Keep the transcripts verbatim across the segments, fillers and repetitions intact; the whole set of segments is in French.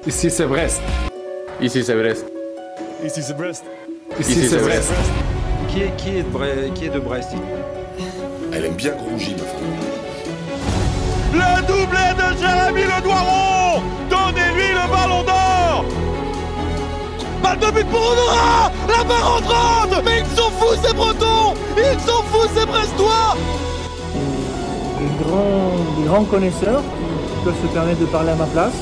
Ici c'est Brest. Ici c'est Brest. Ici c'est Brest. Ici c'est Brest. Qui est, qui est de Brest, qui est de Brest? Elle aime bien Grougy, ma femme. Le doublé de Jérémy Le Doiron. Donnez-lui le ballon d'or. Balle de but pour Honora. La barre entrante. Mais ils sont fous ces Bretons. Ils sont fous ces Brestois. Des grands, des grands connaisseurs qui peuvent se permettre de parler à ma place.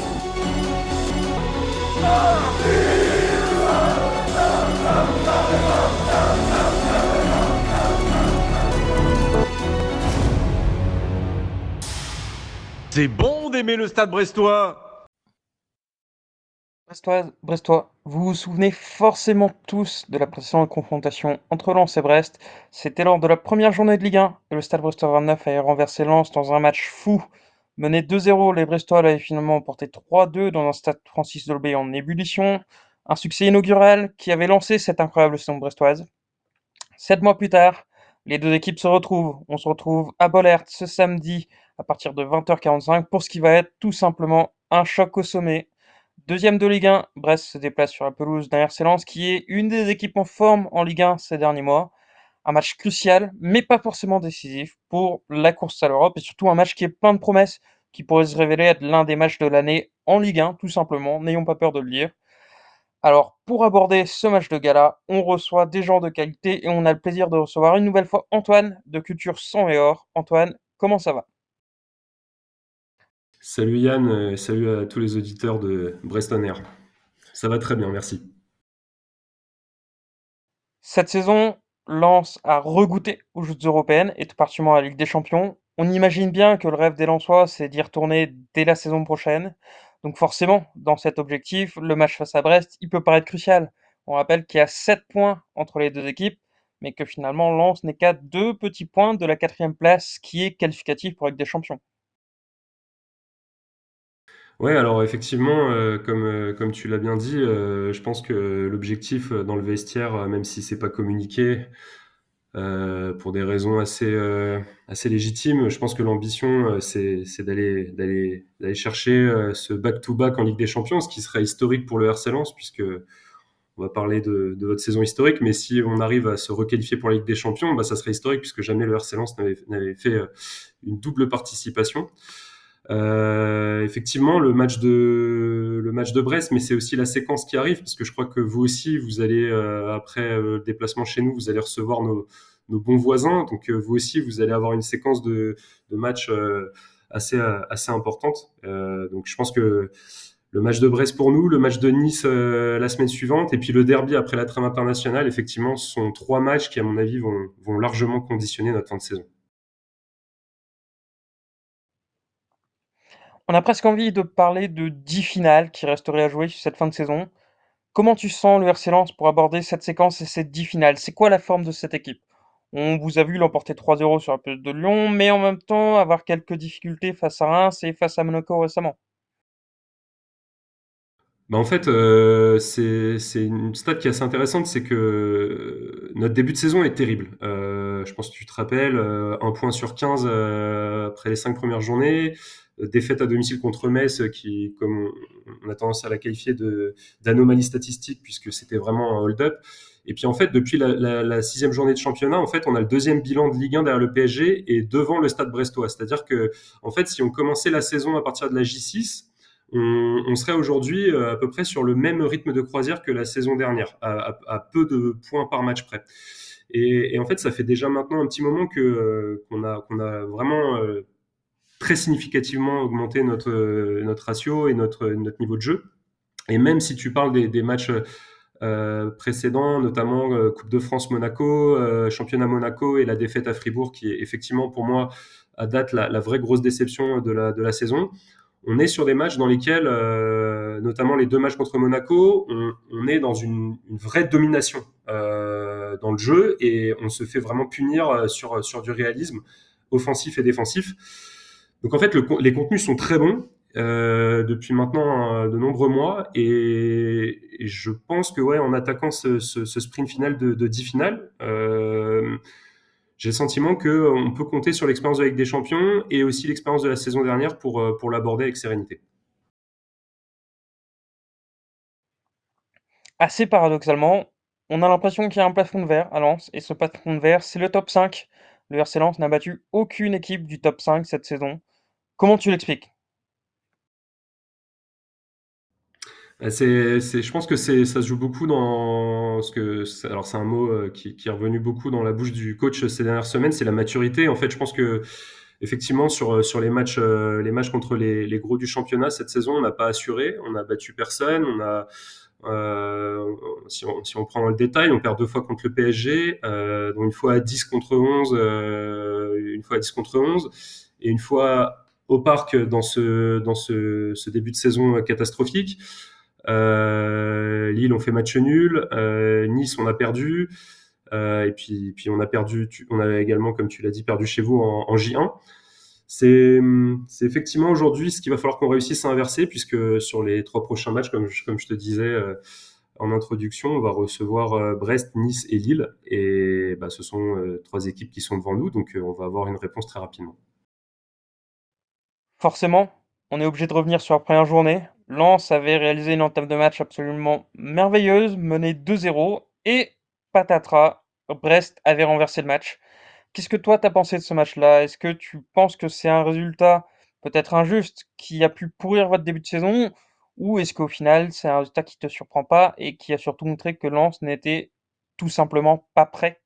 C'est bon d'aimer le Stade brestois. Brestoise, Brestois, vous vous souvenez forcément tous de la précédente confrontation entre Lens et Brest. C'était lors de la première journée de Ligue un et le Stade Brestois vingt-neuf avait renversé Lens dans un match fou. Mené deux zéro, les Brestois l'avaient finalement emporté trois deux dans un stade Francis Dolbey en ébullition. Un succès inaugural qui avait lancé cette incroyable saison brestoise. Sept mois plus tard, les deux équipes se retrouvent. On se retrouve à Bollaert ce samedi à partir de vingt heures quarante-cinq pour ce qui va être tout simplement un choc au sommet. Deuxième de Ligue un, Brest se déplace sur la pelouse d'un R C Lens qui est une des équipes en forme en Ligue un ces derniers mois. Un match crucial, mais pas forcément décisif pour la course à l'Europe et surtout un match qui est plein de promesses, qui pourrait se révéler être l'un des matchs de l'année en Ligue un, tout simplement, n'ayons pas peur de le dire. Alors, pour aborder ce match de gala, on reçoit des gens de qualité et on a le plaisir de recevoir une nouvelle fois Antoine de Culture Sang et Or. Antoine, comment ça va? Salut Yann, euh, salut à tous les auditeurs de Brest On Air. Ça va très bien, merci. Cette saison, Lens a regoûté aux joutes européennes et tout particulièrement à la Ligue des Champions. On imagine bien que le rêve des Lensois, c'est d'y retourner dès la saison prochaine. Donc forcément, dans cet objectif, le match face à Brest, il peut paraître crucial. On rappelle qu'il y a sept points entre les deux équipes, mais que finalement Lens n'est qu'à deux petits points de la quatrième place qui est qualificative pour la Ligue des Champions. Ouais, alors effectivement, euh, comme, euh, comme tu l'as bien dit, euh, je pense que l'objectif euh, dans le vestiaire, euh, même si c'est pas communiqué, euh, pour des raisons assez, euh, assez légitimes, je pense que l'ambition, euh, c'est, c'est d'aller, d'aller, d'aller chercher euh, ce back-to-back en Ligue des Champions, ce qui serait historique pour le R C Lens, puisque on va parler de, de votre saison historique, mais si on arrive à se requalifier pour la Ligue des Champions, bah, ça serait historique, puisque jamais le R C Lens n'avait, n'avait fait euh, une double participation. Euh, effectivement, le match de le match de Brest, mais c'est aussi la séquence qui arrive, parce que je crois que vous aussi, vous allez euh, après euh, le déplacement chez nous, vous allez recevoir nos, nos bons voisins, donc euh, vous aussi, vous allez avoir une séquence de, de matchs euh, assez assez importante. Euh, donc je pense que le match de Brest pour nous, le match de Nice euh, la semaine suivante, et puis le derby après la trêve internationale, effectivement, ce sont trois matchs qui, à mon avis, vont vont largement conditionner notre fin de saison. On a presque envie de parler de dix finales qui resteraient à jouer sur cette fin de saison. Comment tu sens le R C Lens pour aborder cette séquence et cette dix finales? C'est quoi la forme de cette équipe? On vous a vu l'emporter trois zéro sur la pelouse de Lyon, mais en même temps avoir quelques difficultés face à Reims et face à Monaco récemment. Bah en fait, euh, c'est c'est une stat qui est assez intéressante, c'est que euh, notre début de saison est terrible. Euh, je pense que tu te rappelles, euh, un point sur quinze euh, après les cinq premières journées, euh, défaite à domicile contre Metz, qui, comme on, on a tendance à la qualifier de d'anomalie statistique, puisque c'était vraiment un hold-up. Et puis en fait, depuis la, la, la sixième journée de championnat, en fait, on a le deuxième bilan de Ligue un derrière le P S G et devant le Stade Brestois. C'est-à-dire que, en fait, si on commençait la saison à partir de la J six, on, on serait aujourd'hui euh, à peu près sur le même rythme de croisière que la saison dernière, à, à, à peu de points par match près. Et, et en fait, ça fait déjà maintenant un petit moment que euh, qu'on a qu'on a vraiment euh, très significativement augmenté notre euh, notre ratio et notre notre niveau de jeu. Et même si tu parles des, des matchs euh, précédents, notamment euh, Coupe de France Monaco, euh, Championnat Monaco et la défaite à Fribourg, qui est effectivement pour moi à date la, la vraie grosse déception de la de la saison. On est sur des matchs dans lesquels, euh, notamment les deux matchs contre Monaco, on, on est dans une, une vraie domination euh, dans le jeu et on se fait vraiment punir sur, sur du réalisme offensif et défensif. Donc en fait, le, les contenus sont très bons euh, depuis maintenant euh, de nombreux mois et, et je pense que ouais, en attaquant ce, ce, ce sprint final de, de dix finales, euh, j'ai le sentiment qu'on peut compter sur l'expérience de la Ligue des Champions et aussi l'expérience de la saison dernière pour, pour l'aborder avec sérénité. assez paradoxalement, on a l'impression qu'il y a un plafond de verre à Lens, et ce plafond de verre, c'est le top cinq. Le R C Lens n'a battu aucune équipe du top cinq cette saison. Comment tu l'expliques? Euh, C'est, c'est, je pense que c'est, ça se joue beaucoup dans ce que, c'est- alors c'est un mot euh, qui, qui est revenu beaucoup dans la bouche du coach ces dernières semaines, c'est la maturité. En fait, je pense que effectivement sur sur les matchs, euh, les matchs contre les, les gros du championnat cette saison, on n'a pas assuré, on a battu personne, on a euh, si, on, si on prend dans le détail, on perd deux fois contre le P S G, euh, dont une fois à dix contre onze, euh, une fois à dix contre onze, et une fois au parc dans ce dans ce, ce début de saison catastrophique. Euh, Lille, on fait match nul. Euh, nice, on a perdu. Euh, et puis, puis on a perdu. Tu, on a également, comme tu l'as dit, perdu chez vous en, en J un. C'est, c'est effectivement aujourd'hui ce qu'il va falloir qu'on réussisse à inverser, puisque sur les trois prochains matchs, comme je, comme je te disais euh, en introduction, on va recevoir euh, Brest, Nice et Lille. Et bah, ce sont euh, trois équipes qui sont devant nous, donc euh, on va avoir une réponse très rapidement. Forcément, on est obligé de revenir sur la première journée. Lens avait réalisé une entame de match absolument merveilleuse, menée deux zéro, et patatras, Brest avait renversé le match. Qu'est-ce que toi t'as pensé de ce match-là? Est-ce que tu penses que c'est un résultat peut-être injuste qui a pu pourrir votre début de saison, ou est-ce qu'au final c'est un résultat qui te surprend pas et qui a surtout montré que Lens n'était tout simplement pas prêt?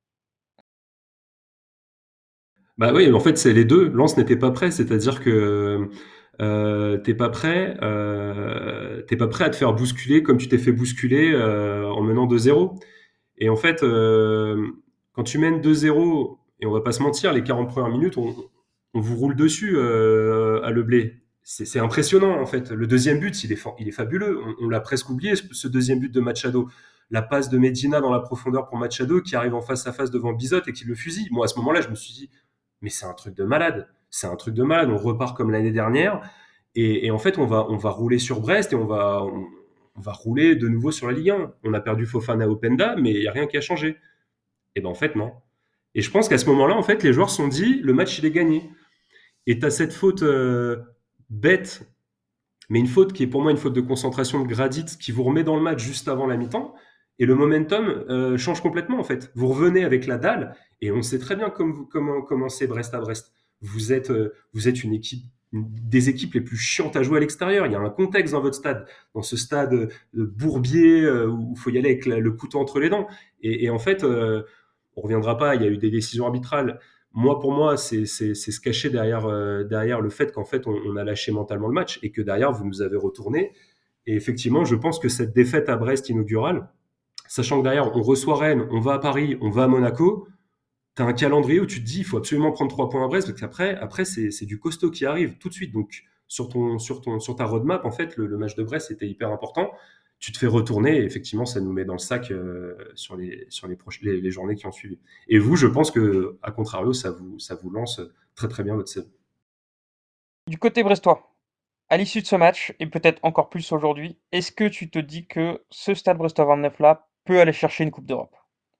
Bah oui, en fait, c'est les deux. Lens n'était pas prêt, c'est-à-dire que euh, t'es pas prêt, euh, t'es pas prêt à te faire bousculer comme tu t'es fait bousculer euh, en menant deux zéro. Et en fait, euh, quand tu mènes deux zéro, et on va pas se mentir, les quarante premières minutes, on, on vous roule dessus euh, à Le Blé. C'est c'est impressionnant en fait. Le deuxième but, il est, fa- il est fabuleux. On, on l'a presque oublié, ce, ce deuxième but de Machado. La passe de Medina dans la profondeur pour Machado qui arrive en face à face devant Bizot et qui le fusille. Moi, à ce moment-là, je me suis dit, mais c'est un truc de malade. C'est un truc de malade. On repart comme l'année dernière. Et, et en fait, on va, on va rouler sur Brest et on va, on, on va rouler de nouveau sur la Ligue un. On a perdu Fofana Openda, mais il n'y a rien qui a changé. Et ben en fait, non. Et je pense qu'à ce moment-là, en fait, les joueurs se sont dit, le match, il est gagné. Et tu as cette faute euh, bête, mais une faute qui est pour moi une faute de concentration de Gradit qui vous remet dans le match juste avant la mi-temps. Et le momentum euh, change complètement, en fait. Vous revenez avec la dalle, et on sait très bien comme vous, comment, comment c'est Brest à Brest. Vous êtes, euh, vous êtes une équipe, une des équipes les plus chiantes à jouer à l'extérieur. Il y a un contexte dans votre stade, dans ce stade euh, bourbier euh, où il faut y aller avec la, le couteau entre les dents. Et, et en fait, euh, on reviendra pas. Il y a eu des décisions arbitrales. Moi, pour moi, c'est, c'est, c'est se cacher derrière, euh, derrière le fait qu'en fait, on, on a lâché mentalement le match et que derrière, vous nous avez retourné. Et effectivement, je pense que cette défaite à Brest inaugurale, sachant que derrière, on reçoit Rennes, on va à Paris, on va à Monaco, tu as un calendrier où tu te dis, il faut absolument prendre trois points à Brest, parce qu'après, après, c'est, c'est du costaud qui arrive tout de suite. Donc, sur, ton, sur, ton, sur ta roadmap, en fait, le, le match de Brest était hyper important. Tu te fais retourner, et effectivement, ça nous met dans le sac euh, sur, les, sur les, proches, les, les journées qui ont suivi. Et vous, je pense que, à contrario, ça vous, ça vous lance très très bien votre saison. Du côté brestois, à l'issue de ce match, et peut-être encore plus aujourd'hui, est-ce que tu te dis que ce Stade Brestois vingt-neuf là peut aller chercher une Coupe d'Europe?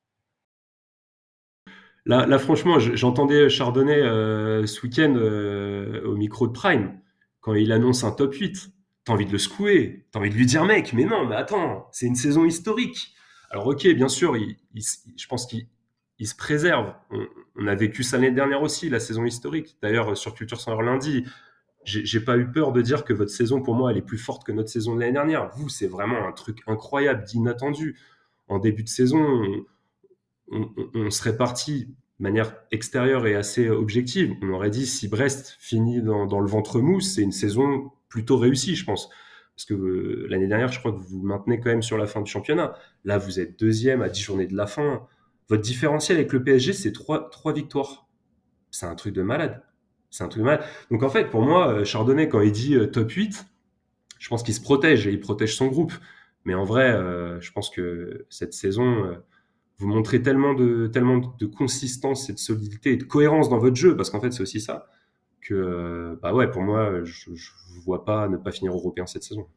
Là, là franchement, je- j'entendais Chardonnay euh, ce week-end euh, au micro de Prime, quand il annonce un top huit. T'as envie de le secouer, t'as envie de lui dire, mec, mais non, mais attends, c'est une saison historique. Alors, ok, bien sûr, il, il je pense qu'il il se préserve. On, on a vécu ça l'année dernière aussi, la saison historique. D'ailleurs, sur Culture Sans Heure lundi, j'ai j'ai pas eu peur de dire que votre saison, pour moi, elle est plus forte que notre saison de l'année dernière. Vous, c'est vraiment un truc incroyable, d'inattendu. En début de saison, on, on, on serait parti de manière extérieure et assez objective. On aurait dit si Brest finit dans, dans le ventre mou, c'est une saison plutôt réussie, je pense. Parce que euh, l'année dernière, je crois que vous vous maintenez quand même sur la fin du championnat. Là, vous êtes deuxième à dix journées de la fin. Votre différentiel avec le P S G, c'est trois, trois victoires. C'est un truc de malade. C'est un truc de malade. Donc en fait, pour moi, euh, Chardonnay, quand il dit euh, top huit, je pense qu'il se protège et il protège son groupe. Mais en vrai, euh, je pense que cette saison, euh, vous montrez tellement de, tellement de consistance et de solidité et de cohérence dans votre jeu, parce qu'en fait, c'est aussi ça, que, euh, bah ouais, pour moi, je ne vois pas ne pas finir européen cette saison.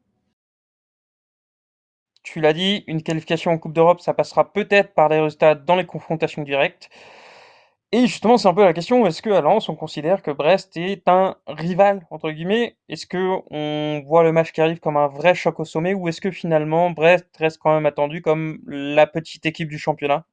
Tu l'as dit, une qualification en Coupe d'Europe, ça passera peut-être par des résultats dans les confrontations directes. Et justement, c'est un peu la question, est-ce qu'à Lens, on considère que Brest est un rival, entre guillemets? Est-ce que on voit le match qui arrive comme un vrai choc au sommet, ou est-ce que finalement Brest reste quand même attendu comme la petite équipe du championnat?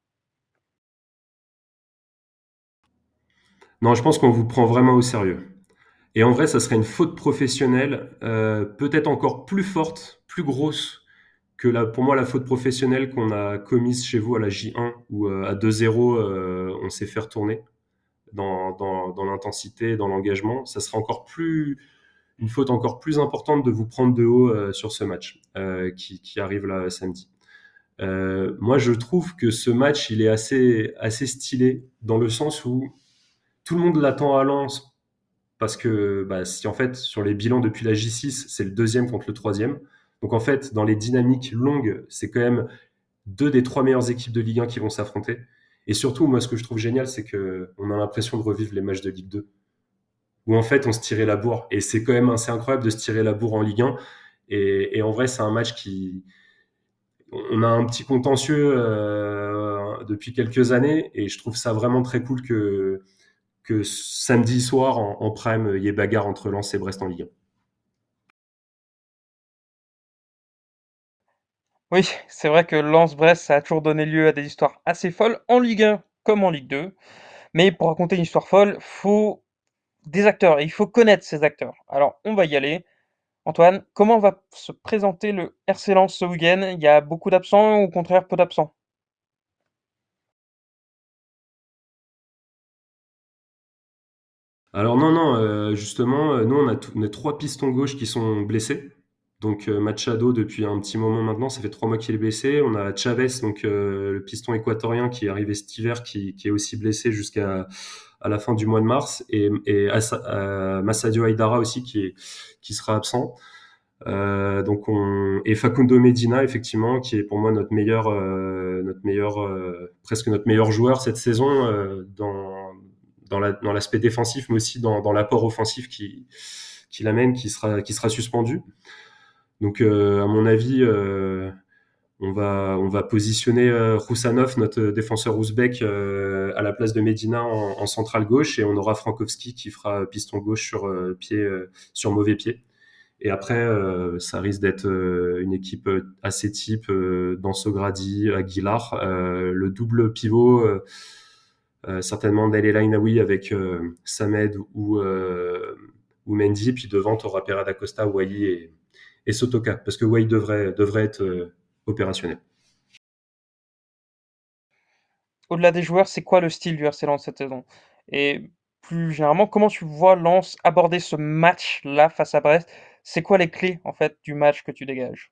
Non, je pense qu'on vous prend vraiment au sérieux. Et en vrai, ça serait une faute professionnelle, euh, peut-être encore plus forte, plus grosse que la, pour moi la faute professionnelle qu'on a commise chez vous à la J un, où euh, à deux zéro, euh, on s'est fait retourner dans, dans, dans l'intensité, dans l'engagement. Ça serait encore plus une faute encore plus importante de vous prendre de haut euh, sur ce match euh, qui, qui arrive là samedi. Euh, moi, je trouve que ce match, il est assez, assez stylé dans le sens où tout le monde l'attend à Lens parce que bah, si en fait sur les bilans depuis la J six, c'est le deuxième contre le troisième. Donc en fait, dans les dynamiques longues, c'est quand même deux des trois meilleures équipes de Ligue un qui vont s'affronter. Et surtout, moi, ce que je trouve génial, c'est que on a l'impression de revivre les matchs de Ligue deux, où en fait on se tirait la bourre. Et c'est quand même assez incroyable de se tirer la bourre en Ligue un. Et, et en vrai, c'est un match qui, on a un petit contentieux euh, depuis quelques années, et je trouve ça vraiment très cool que que samedi soir en, en prime, il y ait bagarre entre Lens et Brest en Ligue un. Oui, c'est vrai que Lens-Brest, ça a toujours donné lieu à des histoires assez folles, en Ligue un comme en Ligue deux. Mais pour raconter une histoire folle, faut des acteurs, et il faut connaître ces acteurs. Alors, on va y aller. Antoine, comment va se présenter le R C Lens ce week-end? Il y a beaucoup d'absents ou au contraire peu d'absents? Alors non, non, euh, justement, euh, nous on a, t- on a trois pistons gauche qui sont blessés. Donc euh, Machado depuis un petit moment maintenant, ça fait trois mois qu'il est blessé. On a Chavez, donc euh, le piston équatorien qui est arrivé cet hiver, qui, qui est aussi blessé jusqu'à à la fin du mois de mars, et, et Asa- euh, Massadio Aidara aussi qui est qui sera absent. Euh, donc on et Facundo Medina effectivement qui est pour moi notre meilleur euh, notre meilleur euh, presque notre meilleur joueur cette saison euh, dans dans la, dans l'aspect défensif mais aussi dans, dans l'apport offensif qui qui l'amène, qui sera qui sera suspendu. Donc euh, à mon avis euh, on va on va positionner euh, Roussanov, notre défenseur ouzbek, euh, à la place de Medina en, en centrale gauche, et on aura Frankowski qui fera piston gauche sur euh, pied euh, sur mauvais pied. Et après, euh, ça risque d'être euh, une équipe euh, assez type euh, Danso-Grady, Aguilar, euh, le double pivot, euh, euh, certainement Dele Lainaoui avec euh, Samed ou, euh, ou Mendy, puis devant, tu auras Pereira da Costa, Wai et, et Sotoka, parce que Wai devrait, devrait être euh, opérationnel. Au-delà des joueurs, c'est quoi le style du R C Lens cette saison? Et plus généralement, comment tu vois Lens aborder ce match-là face à Brest? C'est quoi les clés en fait du match que tu dégages?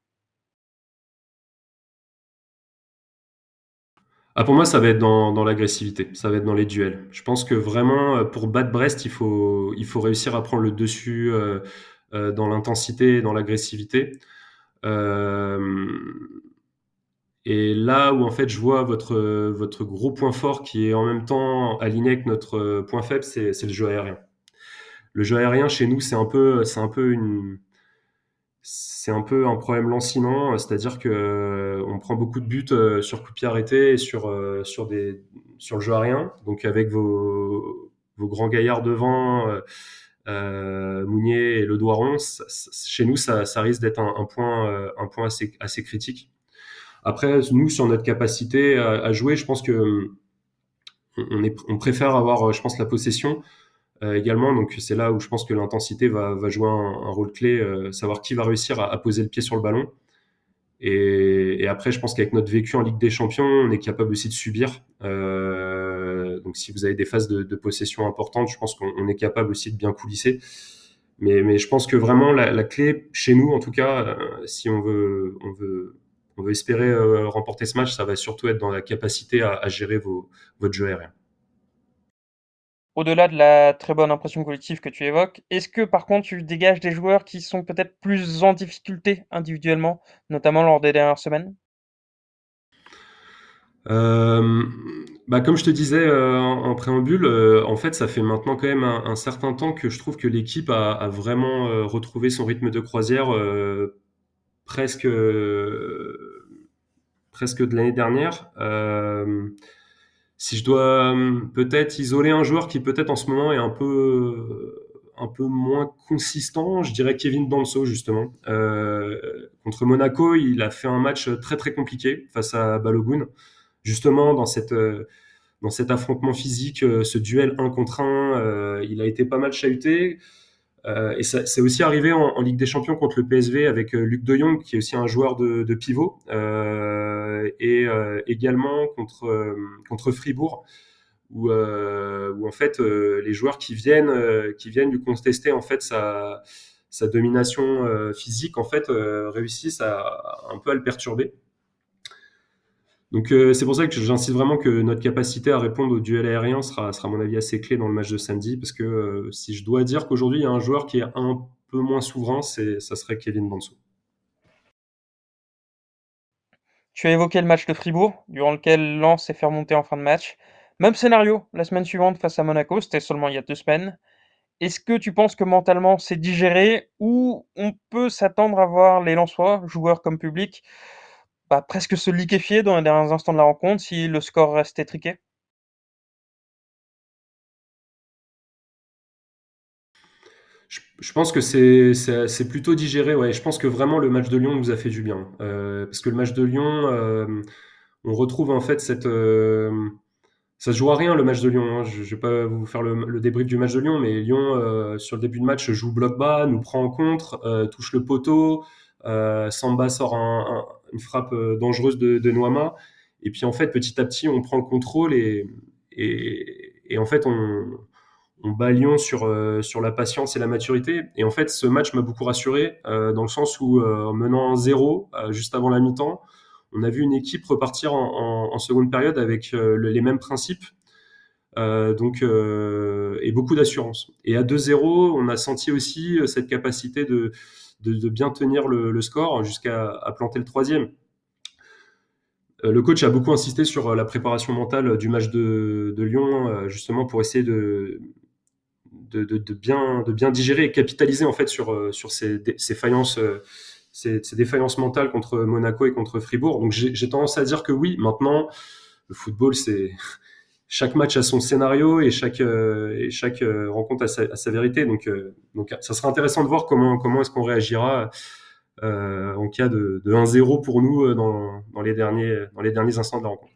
Ah, pour moi, ça va être dans, dans l'agressivité, ça va être dans les duels. Je pense que vraiment, euh, pour battre Brest, il faut, il faut réussir à prendre le dessus euh, euh, dans l'intensité et dans l'agressivité. Euh, et là où en fait je vois votre, votre gros point fort qui est en même temps aligné avec notre point faible, c'est, c'est le jeu aérien. Le jeu aérien chez nous, c'est un peu, c'est un peu une, c'est un peu un problème lancinant, c'est-à-dire que euh, on prend beaucoup de buts euh, sur coup de pied arrêté et sur euh, sur des sur le jeu aérien. Donc avec vos vos grands gaillards devant, euh, euh, Mounier et Le Doiron, ça- ça- chez nous ça, ça risque d'être un, un point euh, un point assez assez critique. Après nous sur notre capacité à, à jouer, je pense que euh, on, est, on préfère avoir, euh, je pense, la possession euh, également. Donc c'est là où je pense que l'intensité va, va jouer un, un rôle clé, euh, savoir qui va réussir à, à poser le pied sur le ballon. Et, et après, je pense qu'avec notre vécu en Ligue des Champions, on est capable aussi de subir. Euh, donc si vous avez des phases de, de possession importantes, je pense qu'on on est capable aussi de bien coulisser. Mais, mais je pense que vraiment la, la clé chez nous, en tout cas, euh, si on veut, on veut, on veut espérer euh, remporter ce match, ça va surtout être dans la capacité à, à gérer vos, votre jeu aérien. Au-delà de la très bonne impression collective que tu évoques, est-ce que par contre tu dégages des joueurs qui sont peut-être plus en difficulté individuellement, notamment lors des dernières semaines? Euh, bah comme je te disais euh, en, en préambule, euh, en fait, ça fait maintenant quand même un, un certain temps que je trouve que l'équipe a, a vraiment euh, retrouvé son rythme de croisière euh, presque euh, presque de l'année dernière. Euh, si je dois hum, peut-être isoler un joueur qui peut-être en ce moment est un peu, un peu moins consistant, je dirais Kevin Danso justement. Euh, contre Monaco, il a fait un match très très compliqué face à Balogun, justement dans cette euh, dans cet affrontement physique, euh, ce duel un contre un, euh, il a été pas mal chahuté. Euh, et ça, c'est aussi arrivé en, en Ligue des Champions contre le P S V avec euh, Luc de Jong, qui est aussi un joueur de, de pivot, euh, et euh, également contre, euh, contre Fribourg, où, euh, où en fait euh, les joueurs qui viennent, euh, qui viennent lui contester en fait sa, sa domination euh, physique en fait euh, réussissent à, à un peu à le perturber. Donc euh, c'est pour ça que j'insiste vraiment que notre capacité à répondre au duel aérien sera, sera à mon avis assez clé dans le match de samedi, parce que euh, si je dois dire qu'aujourd'hui il y a un joueur qui est un peu moins souverain, c'est, ça serait Kevin Danso. Tu as évoqué le match de Fribourg, durant lequel Lens s'est fait remonter en fin de match. Même scénario, la semaine suivante face à Monaco, c'était seulement il y a deux semaines. Est-ce que tu penses que mentalement c'est digéré, ou on peut s'attendre à voir les Lensois, joueurs comme public, bah, presque se liquéfier dans les derniers instants de la rencontre si le score reste étriqué? Je, je pense que c'est, c'est, c'est plutôt digéré. Ouais. Je pense que vraiment le match de Lyon nous a fait du bien. Euh, parce que le match de Lyon, euh, on retrouve en fait cette... Euh, ça se joue à rien le match de Lyon. Hein. Je ne vais pas vous faire le, le débrief du match de Lyon, mais Lyon, euh, sur le début de match, joue bloc bas, nous prend en contre, euh, touche le poteau. Euh, Samba sort un, un, une frappe dangereuse de, de Noama. Et puis en fait, petit à petit, on prend le contrôle et, et, et en fait, on, on bat Lyon sur, euh, sur la patience et la maturité. Et en fait, ce match m'a beaucoup rassuré, euh, dans le sens où, euh, en menant zéro euh, juste avant la mi-temps, on a vu une équipe repartir en, en, en seconde période avec euh, le, les mêmes principes, euh, donc, euh, et beaucoup d'assurance. Et à deux zéro, on a senti aussi cette capacité de, de, de bien tenir le, le score jusqu'à à planter le troisième. Euh, le coach a beaucoup insisté sur la préparation mentale du match de, de Lyon, euh, justement pour essayer de, de, de, de, bien, de bien digérer et capitaliser en fait sur, sur ces, ces faillances. Euh, Ces, ces défaillances mentales contre Monaco et contre Fribourg. Donc j'ai, j'ai tendance à dire que oui, maintenant, le football, c'est chaque match a son scénario et chaque, euh, et chaque euh, rencontre a sa, a sa vérité. Donc, euh, donc ça sera intéressant de voir comment, comment est-ce qu'on réagira euh, en cas de, de un zéro pour nous dans, dans, les derniers, dans les derniers instants de la rencontre.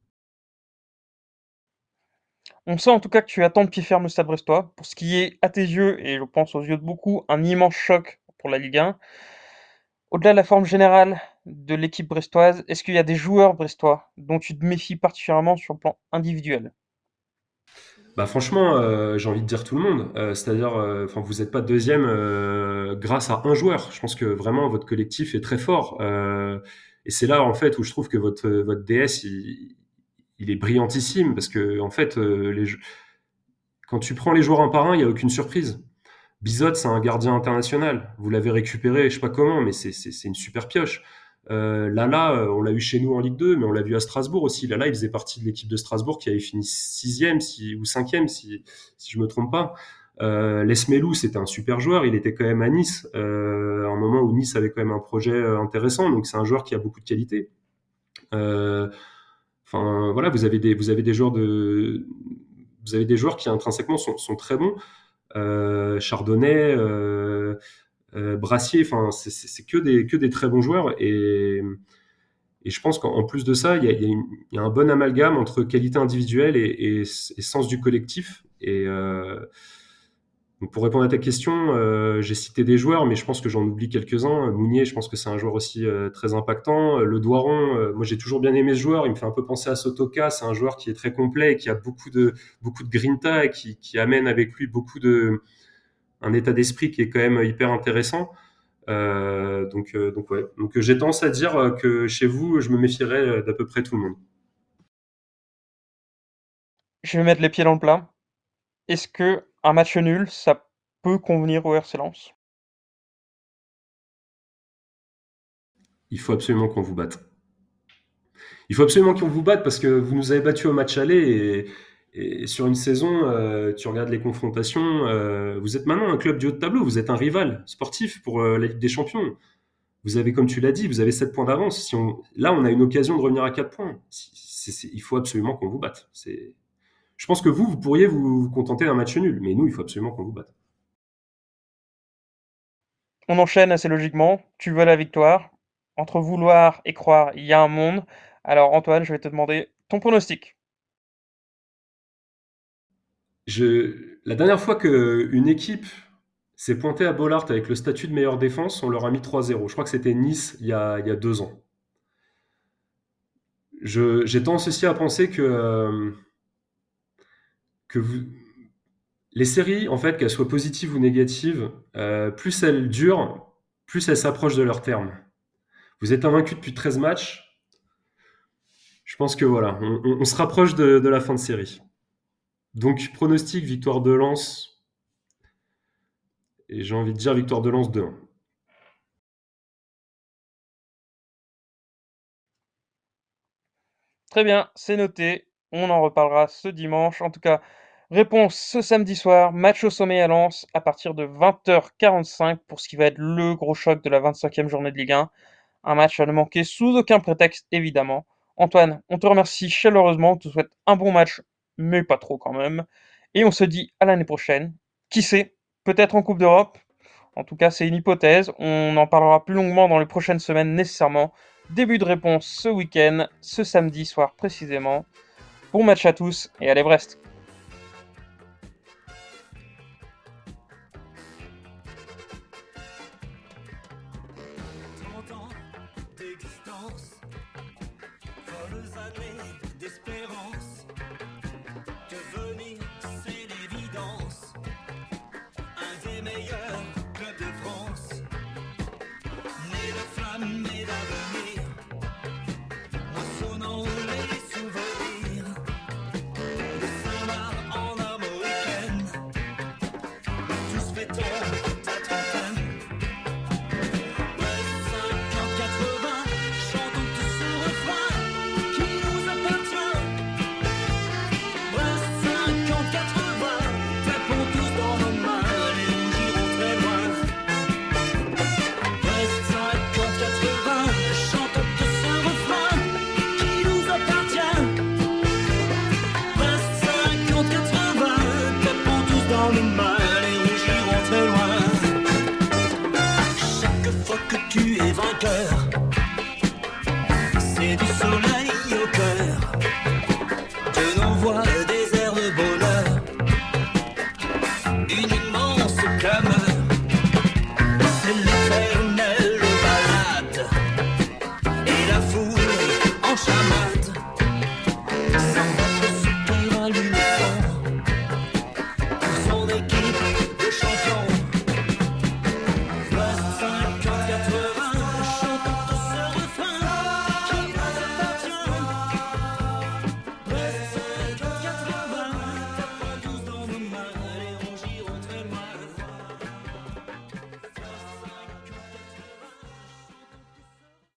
On sent en tout cas que tu attends de pied ferme le Stade Brestois, pour ce qui est, à tes yeux, et je pense aux yeux de beaucoup, un immense choc pour la Ligue un. Au-delà de la forme générale de l'équipe brestoise, est-ce qu'il y a des joueurs brestois dont tu te méfies particulièrement sur le plan individuel? Bah franchement, euh, j'ai envie de dire tout le monde. Euh, c'est-à-dire, euh, enfin, vous n'êtes pas deuxième euh, grâce à un joueur. Je pense que vraiment votre collectif est très fort. Euh, et c'est là en fait où je trouve que votre votre D S il, il est brillantissime, parce que en fait, euh, les, quand tu prends les joueurs un par un, il y a aucune surprise. Bizot, c'est un gardien international. Vous l'avez récupéré, je sais pas comment, mais c'est, c'est, c'est une super pioche. Euh, Lala, euh, on l'a eu chez nous en Ligue deux, mais on l'a vu à Strasbourg aussi. Lala, il faisait partie de l'équipe de Strasbourg qui avait fini sixième si, ou cinquième, si, si je me trompe pas. Euh, Lesmelou, c'était un super joueur. Il était quand même à Nice, euh, à un moment où Nice avait quand même un projet euh, intéressant. Donc c'est un joueur qui a beaucoup de qualité. Euh, Enfin voilà, vous avez des, vous avez des joueurs de, vous avez des joueurs qui intrinsèquement sont, sont très bons. Euh, Chardonnay, euh, euh, Brassier, enfin c'est, c'est, c'est que des que des très bons joueurs, et et je pense qu'en plus de ça, il y a, il y a, une, il y a un bon amalgame entre qualité individuelle et, et, et sens du collectif. Et euh, donc pour répondre à ta question, euh, j'ai cité des joueurs, mais je pense que j'en oublie quelques-uns. Mounier, je pense que c'est un joueur aussi euh, très impactant. Le Doiron, euh, moi j'ai toujours bien aimé ce joueur. Il me fait un peu penser à Sotoka. C'est un joueur qui est très complet, et qui a beaucoup de beaucoup de grinta, et qui, qui amène avec lui beaucoup de un état d'esprit qui est quand même hyper intéressant. Euh, donc euh, donc ouais. Donc j'ai tendance à dire que chez vous, je me méfierais d'à peu près tout le monde. Je vais mettre les pieds dans le plat. Est-ce que un match nul, ça peut convenir au R C Lens? Il faut absolument qu'on vous batte. Il faut absolument qu'on vous batte, parce que vous nous avez battus au match aller, et, et sur une saison, euh, tu regardes les confrontations, euh, vous êtes maintenant un club du haut de tableau, vous êtes un rival sportif pour euh, la Ligue des Champions. vous avez, comme tu l'as dit, vous avez sept points d'avance. Si on, là, on a une occasion de revenir à quatre points. C'est, c'est, il faut absolument qu'on vous batte. C'est, je pense que vous, vous pourriez vous, vous contenter d'un match nul, mais nous, il faut absolument qu'on vous batte. On enchaîne assez logiquement. Tu veux la victoire. Entre vouloir et croire, il y a un monde. Alors Antoine, je vais te demander ton pronostic. Je, la dernière fois qu'une équipe s'est pointée à Bollaert avec le statut de meilleure défense, on leur a mis trois zéro. Je crois que c'était Nice il y a, il y a deux ans. Je, j'ai tendance aussi à penser que, euh, que vous, les séries, en fait, qu'elles soient positives ou négatives, euh, plus elles durent, plus elles s'approchent de leur terme. Vous êtes invaincu depuis treize matchs. Je pense que voilà, on, on, on se rapproche de, de la fin de série. Donc, pronostic, victoire de Lens. Et j'ai envie de dire victoire de Lens deux un. Très bien, c'est noté. On en reparlera ce dimanche. En tout cas, réponse ce samedi soir. Match au sommet à Lens à partir de vingt heures quarante-cinq pour ce qui va être le gros choc de la vingt-cinquième journée de Ligue un. Un match à ne manquer sous aucun prétexte, évidemment. Antoine, on te remercie chaleureusement. On te souhaite un bon match, mais pas trop quand même. Et on se dit à l'année prochaine. Qui sait, peut-être en Coupe d'Europe. En tout cas, c'est une hypothèse. On en parlera plus longuement dans les prochaines semaines nécessairement. Début de réponse ce week-end, ce samedi soir précisément. Bon match à tous et allez Brest! trente ans d'existence, folles années d'espérance.